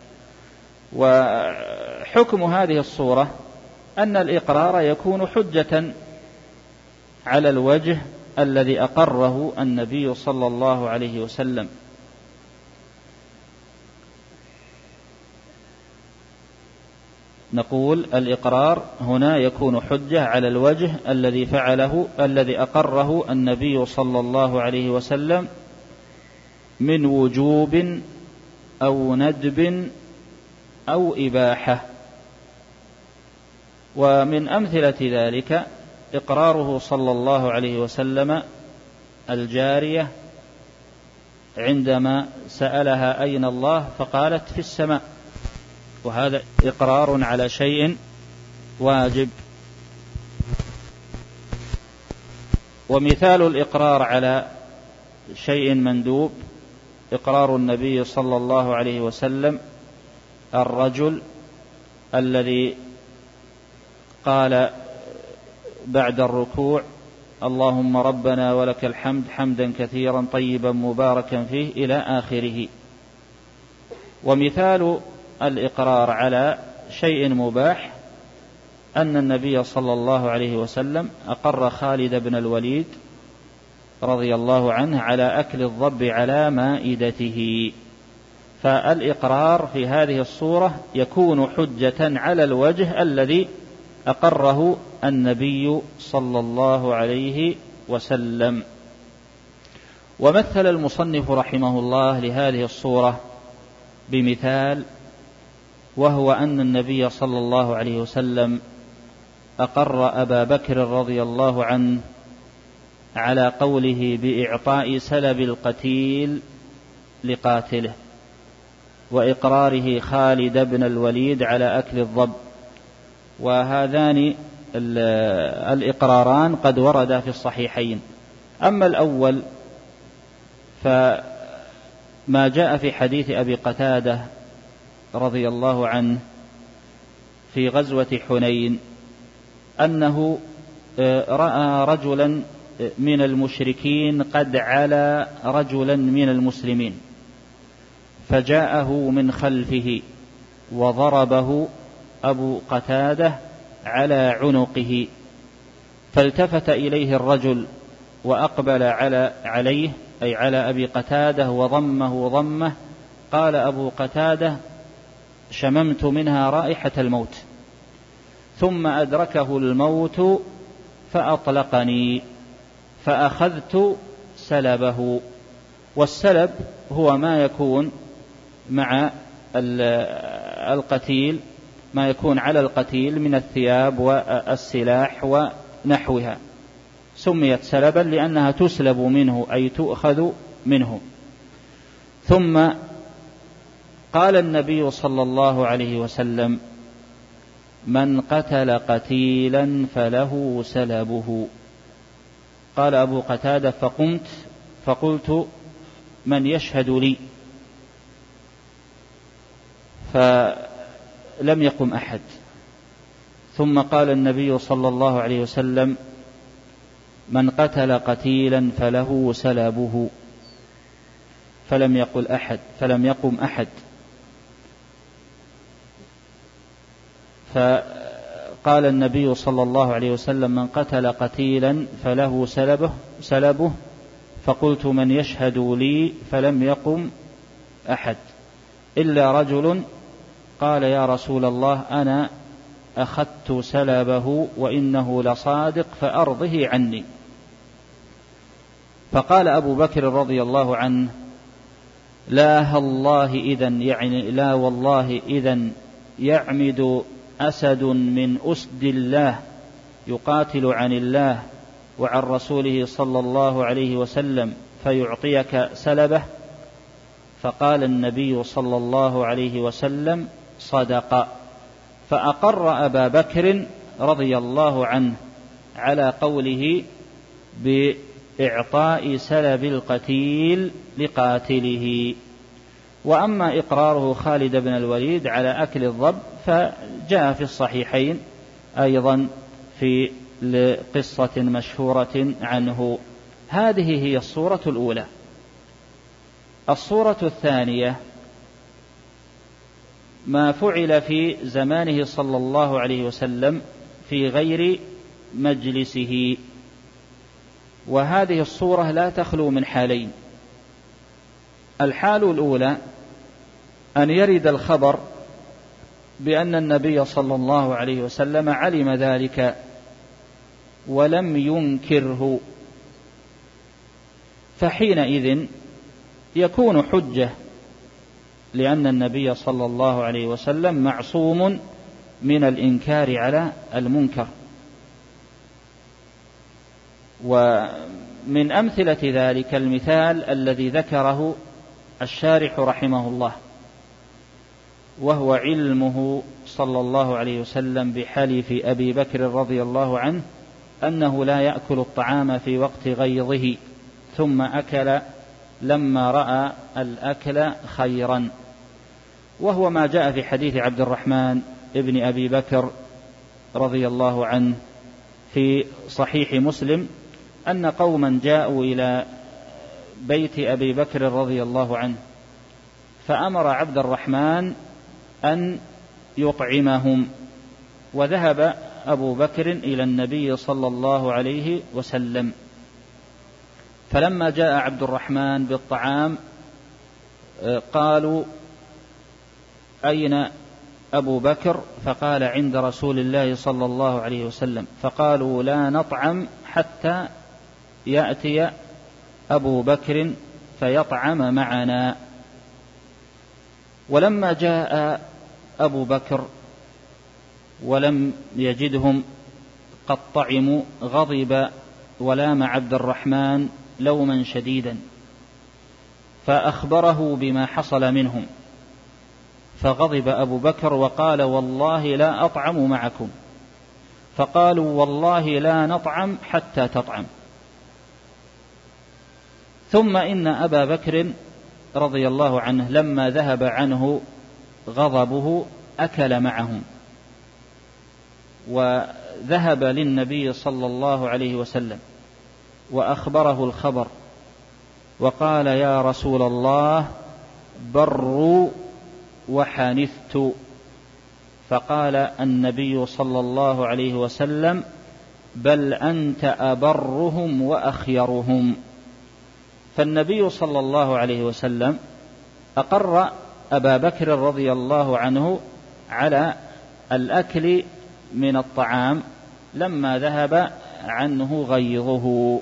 وحكم هذه الصورة أن الإقرار يكون حجة على الوجه الذي أقره النبي صلى الله عليه وسلم. نقول الإقرار هنا يكون حجة على الوجه الذي فعله الذي أقره النبي صلى الله عليه وسلم من وجوب أو ندب أو إباحة. ومن أمثلة ذلك إقراره صلى الله عليه وسلم الجارية عندما سألها أين الله فقالت في السماء، وهذا إقرار على شيء واجب. ومثال الإقرار على شيء مندوب إقرار النبي صلى الله عليه وسلم الرجل الذي قال بعد الركوع اللهم ربنا ولك الحمد حمدا كثيرا طيبا مباركا فيه إلى آخره. ومثال الإقرار على شيء مباح أن النبي صلى الله عليه وسلم أقر خالد بن الوليد رضي الله عنه على أكل الضب على مائدته. فالإقرار في هذه الصورة يكون حجة على الوجه الذي أقره النبي صلى الله عليه وسلم. ومثل المصنف رحمه الله لهذه الصورة بمثال، وهو أن النبي صلى الله عليه وسلم أقر أبا بكر رضي الله عنه على قوله بإعطاء سلب القتيل لقاتله، وإقراره خالد بن الوليد على أكل الضب. وهذان الإقراران قد وردا في الصحيحين. أما الأول فما جاء في حديث أبي قتادة رضي الله عنه في غزوة حنين أنه رأى رجلا من المشركين قد علا رجلا من المسلمين، فجاءه من خلفه وضربه أبو قتادة على عنقه، فالتفت إليه الرجل وأقبل عليه أي على أبي قتادة وضمه ضمه. قال أبو قتادة شممت منها رائحة الموت، ثم أدركه الموت فأطلقني فأخذت سلبه. والسلب هو ما يكون مع القتيل، ما يكون على القتيل من الثياب والسلاح ونحوها، سميت سلبا لأنها تسلب منه أي تؤخذ منه. ثم قال النبي صلى الله عليه وسلم من قتل قتيلا فله سلبه. قال أبو قتادة فقمت فقلت من يشهد لي؟ فلم يقم أحد. ثم قال النبي صلى الله عليه وسلم من قتل قتيلا فله سلبه، فلم يقم أحد. فقال النبي صلى الله عليه وسلم من قتل قتيلا فله سلبه، فقلت من يشهد لي؟ فلم يقم أحد إلا رجل قال يا رسول الله أنا أخذت سلبه وإنه لصادق فأرضه عني. فقال أبو بكر رضي الله عنه لا والله إذن يعمد أسد من أسد الله يقاتل عن الله وعن رسوله صلى الله عليه وسلم فيعطيك سلبه. فقال النبي صلى الله عليه وسلم صدق. فأقر أبا بكر رضي الله عنه على قوله بإعطاء سلب القتيل لقاتله. وأما إقراره خالد بن الوليد على أكل الضب فجاء في الصحيحين أيضا في قصة مشهورة عنه. هذه هي الصورة الأولى. الصورة الثانية ما فعل في زمانه صلى الله عليه وسلم في غير مجلسه. وهذه الصورة لا تخلو من حالين. الحال الأولى أن يرد الخبر بأن النبي صلى الله عليه وسلم علم ذلك ولم ينكره، فحينئذ يكون حجة، لأن النبي صلى الله عليه وسلم معصوم من الإنكار على المنكر. ومن أمثلة ذلك المثال الذي ذكره الشارح رحمه الله، وهو علمه صلى الله عليه وسلم بحلف أبي بكر رضي الله عنه أنه لا يأكل الطعام في وقت غيظه ثم أكل لما رأى الأكل خيرا، وهو ما جاء في حديث عبد الرحمن ابن أبي بكر رضي الله عنه في صحيح مسلم أن قوما جاءوا إلى بيت أبي بكر رضي الله عنه فأمر عبد الرحمن أن يطعمهم، وذهب أبو بكر إلى النبي صلى الله عليه وسلم، فلما جاء عبد الرحمن بالطعام قالوا أين أبو بكر؟ فقال عند رسول الله صلى الله عليه وسلم، فقالوا لا نطعم حتى يأتي أبو بكر فيطعم معنا. ولما جاء أبو بكر ولم يجدهم قد طعموا غضب ولام عبد الرحمن لوما شديدا، فأخبره بما حصل منهم، فغضب أبو بكر وقال والله لا أطعم معكم، فقالوا والله لا نطعم حتى تطعم. ثم إن أبا بكر رضي الله عنه لما ذهب عنه غضبه أكل معهم، وذهب للنبي صلى الله عليه وسلم وأخبره الخبر وقال يا رسول الله بروا وحنثت، فقال النبي صلى الله عليه وسلم بل أنت أبرهم وأخيرهم. فالنبي صلى الله عليه وسلم أقر أبا بكر رضي الله عنه على الأكل من الطعام لما ذهب عنه غيظه.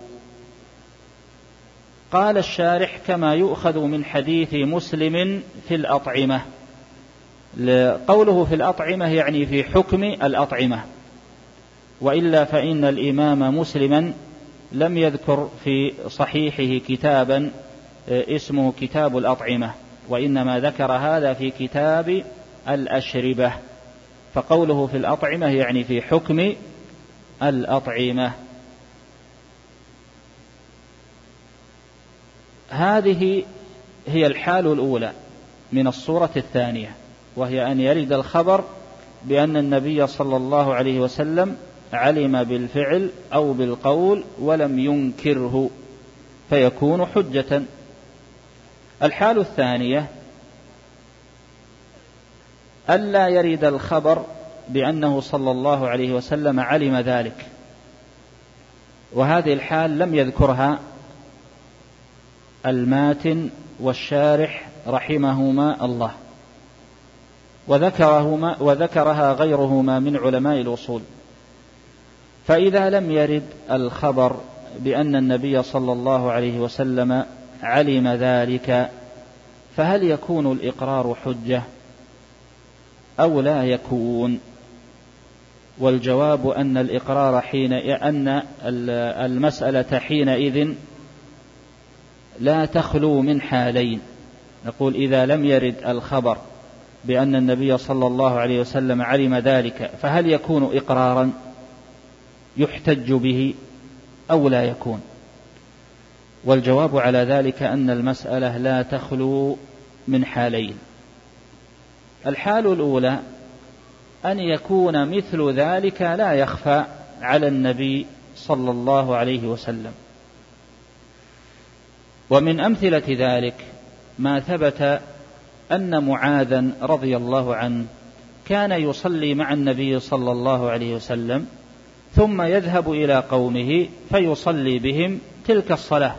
قال الشارح كما يؤخذ من حديث مسلم في الأطعمة، قوله في الأطعمة يعني في حكم الأطعمة، وإلا فإن الإمام مسلما لم يذكر في صحيحه كتابا اسمه كتاب الأطعمة، وإنما ذكر هذا في كتاب الأشربة، فقوله في الأطعمة يعني في حكم الأطعمة. هذه هي الحال الأولى من الصورة الثانية، وهي أن يرد الخبر بأن النبي صلى الله عليه وسلم علم بالفعل أو بالقول ولم ينكره فيكون حجة. الحال الثانية ألا يرد الخبر بأنه صلى الله عليه وسلم علم ذلك، وهذه الحال لم يذكرها الماتن والشارح رحمهما الله، وذكرها غيرهما من علماء الأصول. فإذا لم يرد الخبر بأن النبي صلى الله عليه وسلم علم ذلك فهل يكون الإقرار حجة أو لا يكون؟ والجواب أن الإقرار أن المسألة حينئذ لا تخلو من حالين. نقول إذا لم يرد الخبر بأن النبي صلى الله عليه وسلم علم ذلك فهل يكون إقرارا يحتج به أو لا يكون؟ والجواب على ذلك أن المسألة لا تخلو من حالين. الحال الأولى أن يكون مثل ذلك لا يخفى على النبي صلى الله عليه وسلم، ومن أمثلة ذلك ما ثبت أن معاذا رضي الله عنه كان يصلي مع النبي صلى الله عليه وسلم ثم يذهب إلى قومه فيصلي بهم تلك الصلاة،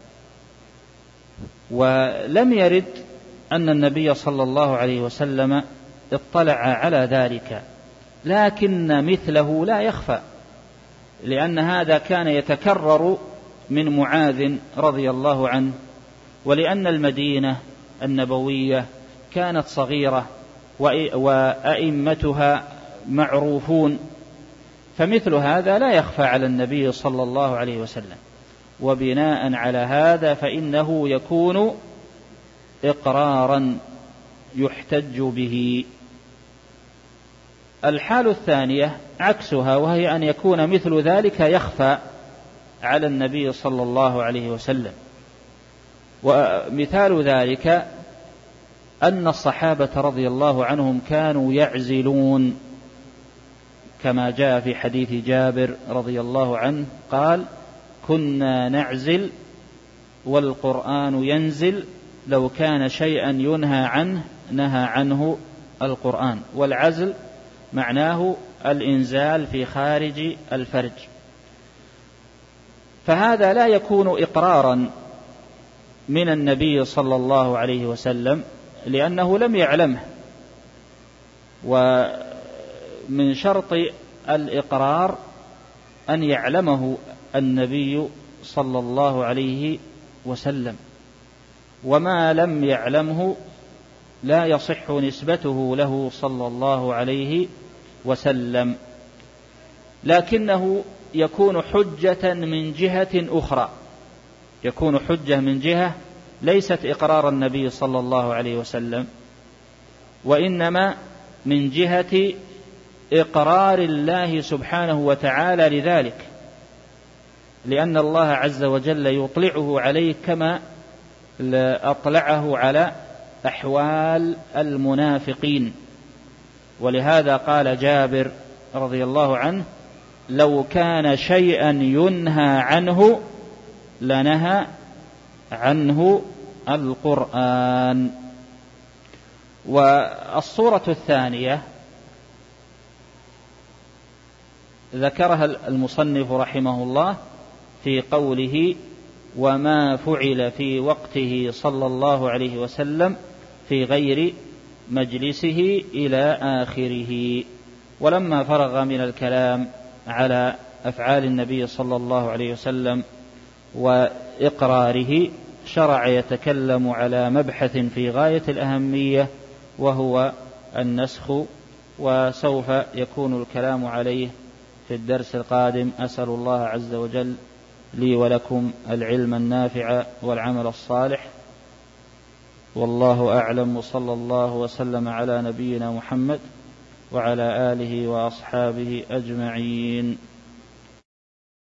ولم يرد أن النبي صلى الله عليه وسلم اطلع على ذلك، لكن مثله لا يخفى، لأن هذا كان يتكرر من معاذ رضي الله عنه، ولأن المدينة النبوية كانت صغيرة وأئمتها معروفون، فمثل هذا لا يخفى على النبي صلى الله عليه وسلم، وبناء على هذا فإنه يكون إقرارا يحتج به. الحال الثانية عكسها، وهي أن يكون مثل ذلك يخفى على النبي صلى الله عليه وسلم. ومثال ذلك أن الصحابة رضي الله عنهم كانوا يعزلون، كما جاء في حديث جابر رضي الله عنه قال: كنا نعزل والقرآن ينزل، لو كان شيئا ينهى عنه نهى عنه القرآن. والعزل معناه الإنزال في خارج الفرج، فهذا لا يكون إقرارا من النبي صلى الله عليه وسلم لأنه لم يعلمه. ومن شرط الإقرار أن يعلمه النبي صلى الله عليه وسلم، وما لم يعلمه لا يصح نسبته له صلى الله عليه وسلم، لكنه يكون حجة من جهة أخرى، يكون حجة من جهة ليست إقرار النبي صلى الله عليه وسلم، وإنما من جهة إقرار الله سبحانه وتعالى لذلك، لأن الله عز وجل يطلعه عليه كما أطلعه على أحوال المنافقين. ولهذا قال جابر رضي الله عنه: لو كان شيئا ينهى عنه لنهى عنه القرآن. والصورة الثانية ذكرها المصنف رحمه الله في قوله: وما فعل في وقته صلى الله عليه وسلم في غير مجلسه إلى آخره. ولما فرغ من الكلام على أفعال النبي صلى الله عليه وسلم وإقراره، شرع يتكلم على مبحث في غاية الأهمية، وهو النسخ، وسوف يكون الكلام عليه في الدرس القادم. أسأل الله عز وجل لي ولكم العلم النافع والعمل الصالح، والله أعلم، وصلى الله وسلم على نبينا محمد وعلى آله وأصحابه أجمعين.